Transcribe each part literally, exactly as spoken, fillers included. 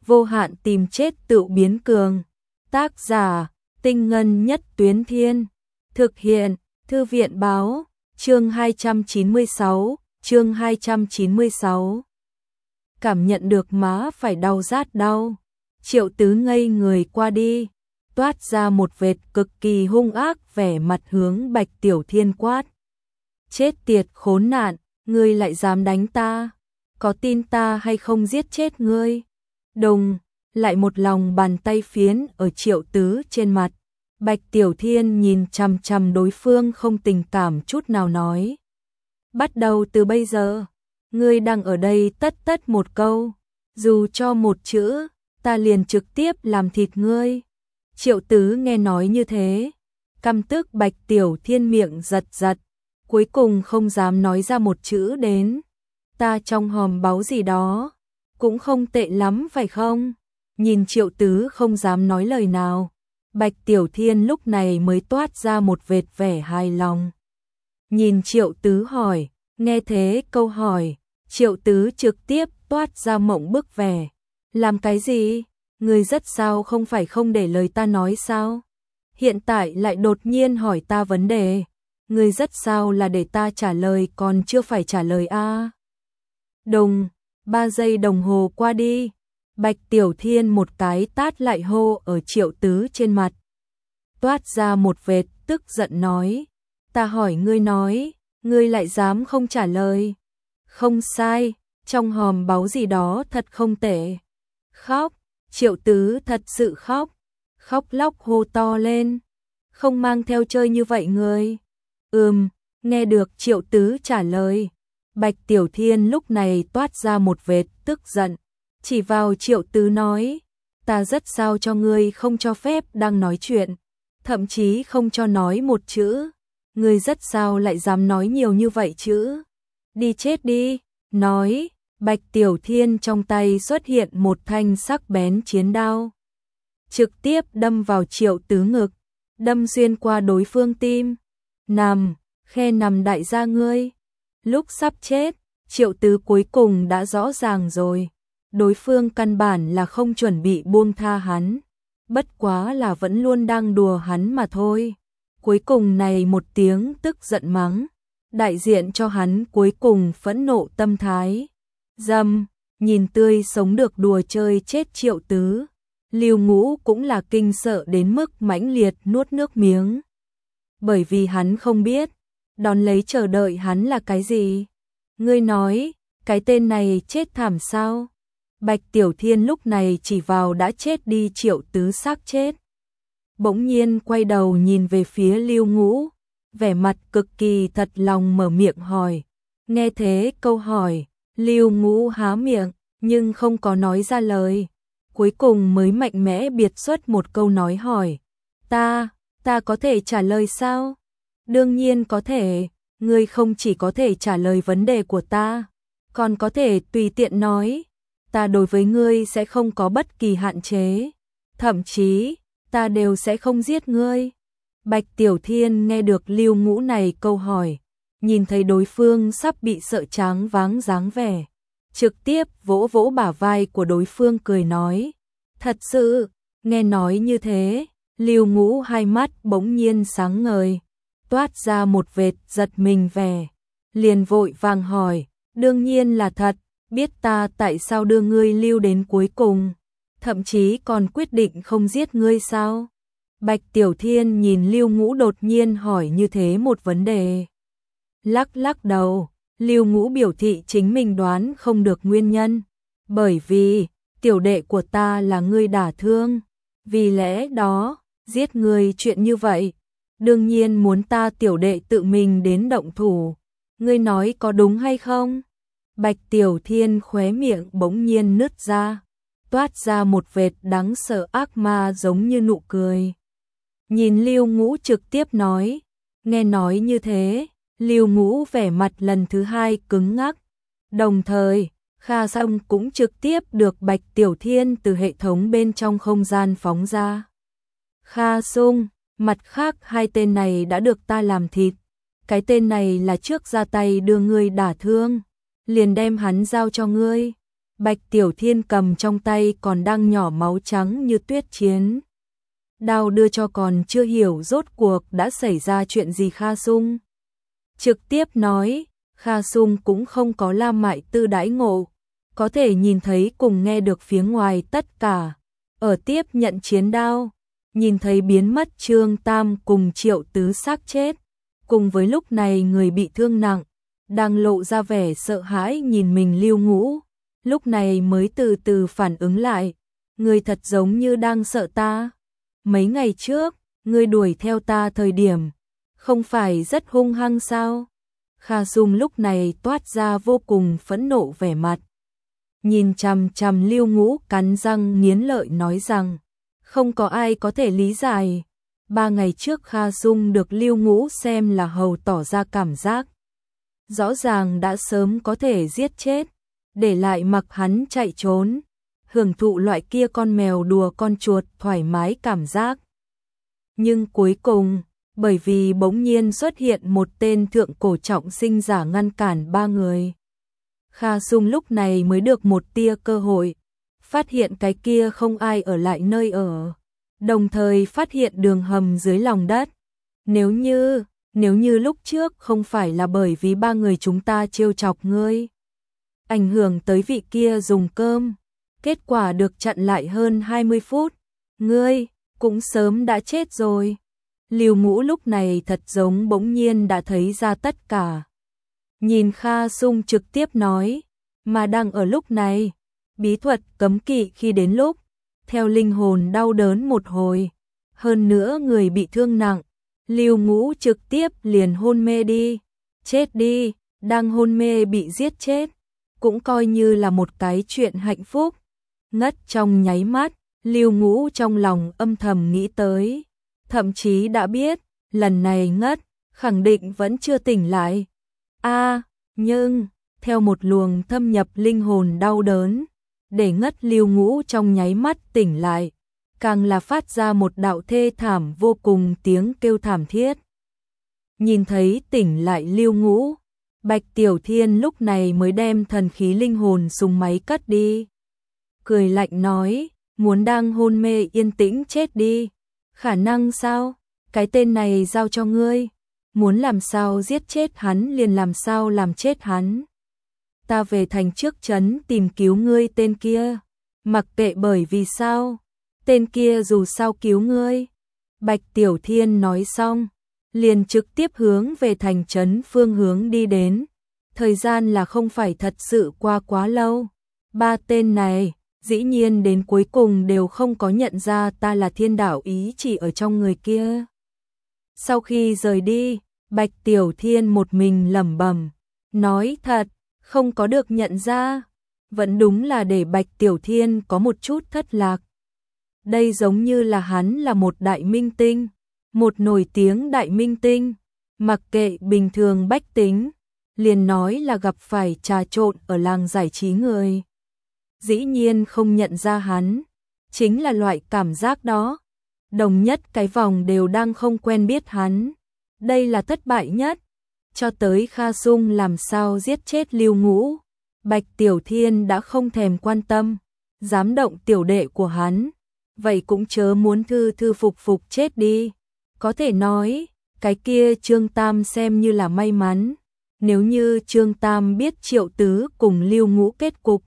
vô hạn tìm chết tự biến cường. Tác giả, Tinh Ngân Nhất Tuyến Thiên. Thực hiện, Thư viện Báo, chương hai trăm chín mươi sáu, chương hai trăm chín mươi sáu. Cảm nhận được má phải đau rát đau. Triệu Tứ ngây người qua đi, toát ra một vệt cực kỳ hung ác, vẻ mặt hướng Bạch Tiểu Thiên quát. Chết tiệt khốn nạn, ngươi lại dám đánh ta, có tin ta hay không giết chết ngươi? Đùng, lại một lòng bàn tay phiến ở Triệu Tứ trên mặt. Bạch Tiểu Thiên nhìn chằm chằm đối phương không tình cảm chút nào nói. Bắt đầu từ bây giờ, ngươi đang ở đây tất tất một câu, dù cho một chữ, ta liền trực tiếp làm thịt ngươi. Triệu Tứ nghe nói như thế, căm tức Bạch Tiểu Thiên miệng giật giật, cuối cùng không dám nói ra một chữ đến. Ta trong hòm báu gì đó, cũng không tệ lắm phải không? Nhìn Triệu Tứ không dám nói lời nào, Bạch Tiểu Thiên lúc này mới toát ra một vệt vẻ hài lòng. Nhìn Triệu Tứ hỏi, nghe thế câu hỏi, Triệu Tứ trực tiếp toát ra mộng bức vẻ. Làm cái gì? Ngươi rất sao không phải không để lời ta nói sao? Hiện tại lại đột nhiên hỏi ta vấn đề. Ngươi rất sao là để ta trả lời còn chưa phải trả lời a? À? Đồng, ba giây đồng hồ qua đi, Bạch Tiểu Thiên một cái tát lại hô ở Triệu Tứ trên mặt. Toát ra một vệt tức giận nói, ta hỏi ngươi nói, ngươi lại dám không trả lời. Không sai, trong hòm báu gì đó thật không tệ. Khóc, Triệu Tứ thật sự khóc, khóc lóc hô to lên, không mang theo chơi như vậy ngươi. Ừm, nghe được Triệu Tứ trả lời, Bạch Tiểu Thiên lúc này toát ra một vệt tức giận, chỉ vào Triệu Tứ nói, ta rất sao cho ngươi không cho phép đang nói chuyện, thậm chí không cho nói một chữ, ngươi rất sao lại dám nói nhiều như vậy chứ? Đi chết đi, nói, Bạch Tiểu Thiên trong tay xuất hiện một thanh sắc bén chiến đao, trực tiếp đâm vào Triệu Tứ ngực, đâm xuyên qua đối phương tim. Nằm, khe nằm đại gia ngươi. Lúc sắp chết, Triệu Tứ cuối cùng đã rõ ràng rồi, đối phương căn bản là không chuẩn bị buông tha hắn, bất quá là vẫn luôn đang đùa hắn mà thôi. Cuối cùng này một tiếng tức giận mắng, đại diện cho hắn cuối cùng phẫn nộ tâm thái. Dâm, nhìn tươi sống được đùa chơi chết Triệu Tứ, Lưu Ngũ cũng là kinh sợ đến mức mãnh liệt nuốt nước miếng. Bởi vì hắn không biết, đón lấy chờ đợi hắn là cái gì. Ngươi nói, cái tên này chết thảm sao? Bạch Tiểu Thiên lúc này chỉ vào đã chết đi Triệu Tứ xác chết. Bỗng nhiên quay đầu nhìn về phía Lưu Ngũ, vẻ mặt cực kỳ thật lòng mở miệng hỏi. Nghe thế câu hỏi, Lưu Ngũ há miệng, nhưng không có nói ra lời. Cuối cùng mới mạnh mẽ biệt xuất một câu nói hỏi. Ta, ta có thể trả lời sao? Đương nhiên có thể, ngươi không chỉ có thể trả lời vấn đề của ta, còn có thể tùy tiện nói. Ta đối với ngươi sẽ không có bất kỳ hạn chế, thậm chí, ta đều sẽ không giết ngươi. Bạch Tiểu Thiên nghe được Lưu Ngũ này câu hỏi, nhìn thấy đối phương sắp bị sợ tráng váng dáng vẻ, trực tiếp vỗ vỗ bả vai của đối phương cười nói. Thật sự, nghe nói như thế, Lưu Ngũ hai mắt bỗng nhiên sáng ngời, toát ra một vệt giật mình vẻ, liền vội vàng hỏi, đương nhiên là thật, biết ta tại sao đưa ngươi lưu đến cuối cùng, thậm chí còn quyết định không giết ngươi sao? Bạch Tiểu Thiên nhìn Lưu Ngũ đột nhiên hỏi như thế một vấn đề, lắc lắc đầu. Lưu Ngũ biểu thị chính mình đoán không được nguyên nhân, bởi vì tiểu đệ của ta là ngươi đả thương, vì lẽ đó, giết ngươi chuyện như vậy, đương nhiên muốn ta tiểu đệ tự mình đến động thủ, ngươi nói có đúng hay không? Bạch Tiểu Thiên khóe miệng bỗng nhiên nứt ra, toát ra một vệt đáng sợ ác ma giống như nụ cười. Nhìn Lưu Ngũ trực tiếp nói, nghe nói như thế, Lưu Ngũ vẻ mặt lần thứ hai cứng ngắc, đồng thời, Kha Song cũng trực tiếp được Bạch Tiểu Thiên từ hệ thống bên trong không gian phóng ra. Kha Sung, mặt khác hai tên này đã được ta làm thịt, cái tên này là trước ra tay đưa ngươi đả thương, liền đem hắn giao cho ngươi. Bạch Tiểu Thiên cầm trong tay còn đang nhỏ máu trắng như tuyết chiến đao đưa cho còn chưa hiểu rốt cuộc đã xảy ra chuyện gì Kha Sung. Trực tiếp nói, Kha Sung cũng không có La Mại Tư đãi ngộ, có thể nhìn thấy cùng nghe được phía ngoài tất cả. Ở tiếp nhận chiến đao, nhìn thấy biến mất Trương Tam cùng Triệu Tứ xác chết, cùng với lúc này người bị thương nặng, đang lộ ra vẻ sợ hãi nhìn mình Lưu Ngũ, lúc này mới từ từ phản ứng lại, người thật giống như đang sợ ta. Mấy ngày trước, ngươi đuổi theo ta thời điểm, không phải rất hung hăng sao? Kha Sung lúc này toát ra vô cùng phẫn nộ vẻ mặt. Nhìn chằm chằm Lưu Ngũ cắn răng nghiến lợi nói rằng, không có ai có thể lý giải. Ba ngày trước Kha Sung được Lưu Ngũ xem là hầu tỏ ra cảm giác. Rõ ràng đã sớm có thể giết chết, để lại mặc hắn chạy trốn. Hưởng thụ loại kia con mèo đùa con chuột thoải mái cảm giác. Nhưng cuối cùng, bởi vì bỗng nhiên xuất hiện một tên thượng cổ trọng sinh giả ngăn cản ba người. Kha Sung lúc này mới được một tia cơ hội, phát hiện cái kia không ai ở lại nơi ở, đồng thời phát hiện đường hầm dưới lòng đất. Nếu như, nếu như lúc trước không phải là bởi vì ba người chúng ta trêu chọc ngươi, ảnh hưởng tới vị kia dùng cơm, kết quả được chặn lại hơn hai mươi phút, ngươi cũng sớm đã chết rồi. Lưu Ngũ lúc này thật giống bỗng nhiên đã thấy ra tất cả. Nhìn Kha Sung trực tiếp nói, mà đang ở lúc này, bí thuật cấm kỵ khi đến lúc, theo linh hồn đau đớn một hồi, hơn nữa người bị thương nặng, Lưu Ngũ trực tiếp liền hôn mê đi, chết đi, đang hôn mê bị giết chết, cũng coi như là một cái chuyện hạnh phúc. Ngất trong nháy mắt, Lưu Ngũ trong lòng âm thầm nghĩ tới, thậm chí đã biết, lần này ngất, khẳng định vẫn chưa tỉnh lại. A, à, nhưng, theo một luồng thâm nhập linh hồn đau đớn, để ngất Lưu Ngũ trong nháy mắt tỉnh lại, càng là phát ra một đạo thê thảm vô cùng tiếng kêu thảm thiết. Nhìn thấy tỉnh lại Lưu Ngũ, Bạch Tiểu Thiên lúc này mới đem thần khí linh hồn súng máy cất đi. Cười lạnh nói, muốn đang hôn mê yên tĩnh chết đi. Khả năng sao? Cái tên này giao cho ngươi. Muốn làm sao giết chết hắn liền làm sao làm chết hắn. Ta về thành trước trấn tìm cứu ngươi tên kia. Mặc kệ bởi vì sao. Tên kia dù sao cứu ngươi. Bạch Tiểu Thiên nói xong, liền trực tiếp hướng về thành trấn phương hướng đi đến. Thời gian là không phải thật sự qua quá lâu. Ba tên này dĩ nhiên đến cuối cùng đều không có nhận ra ta là thiên đạo ý chỉ ở trong người kia. Sau khi rời đi, Bạch Tiểu Thiên một mình lẩm bẩm, nói thật, không có được nhận ra, vẫn đúng là để Bạch Tiểu Thiên có một chút thất lạc. Đây giống như là hắn là một đại minh tinh, một nổi tiếng đại minh tinh, mặc kệ bình thường bách tính, liền nói là gặp phải trà trộn ở làng giải trí người. Dĩ nhiên không nhận ra hắn, chính là loại cảm giác đó. Đồng nhất cái vòng đều đang không quen biết hắn. Đây là thất bại nhất. Cho tới Kha Sung làm sao giết chết Lưu Ngũ, Bạch Tiểu Thiên đã không thèm quan tâm. Dám động tiểu đệ của hắn, vậy cũng chớ muốn thư thư phục phục chết đi. Có thể nói, cái kia Trương Tam xem như là may mắn. Nếu như Trương Tam biết Triệu Tứ cùng Lưu Ngũ kết cục,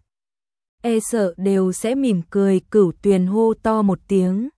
e sợ đều sẽ mỉm cười cửu tuyền hô to một tiếng.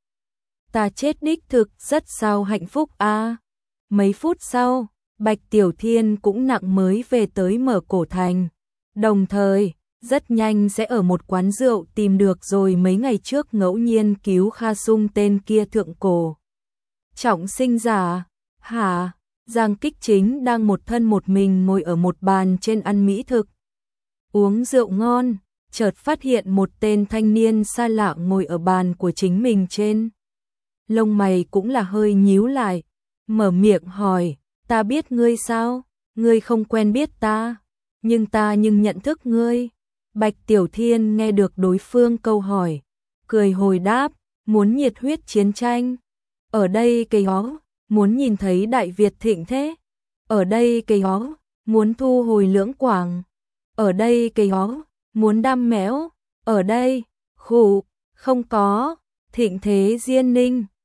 Ta chết đích thực rất sao hạnh phúc a. À. Mấy phút sau, Bạch Tiểu Thiên cũng nặng mới về tới Mở Cổ Thành. Đồng thời, rất nhanh sẽ ở một quán rượu tìm được rồi mấy ngày trước ngẫu nhiên cứu Kha Sung tên kia thượng cổ trọng sinh giả. Hả? Giang Kích Chính đang một thân một mình ngồi ở một bàn trên ăn mỹ thực, uống rượu ngon, chợt phát hiện một tên thanh niên xa lạ ngồi ở bàn của chính mình trên. Lông mày cũng là hơi nhíu lại, mở miệng hỏi, ta biết ngươi sao? Ngươi không quen biết ta, nhưng ta nhưng nhận thức ngươi. Bạch Tiểu Thiên nghe được đối phương câu hỏi, cười hồi đáp, muốn nhiệt huyết chiến tranh. Ở đây cây ó, muốn nhìn thấy Đại Việt thịnh thế. Ở đây cây ó, muốn thu hồi Lưỡng Quảng. Ở đây cây ó, muốn đam mẽo, ở đây, khụ, không có, Thịnh Thế Diên Ninh.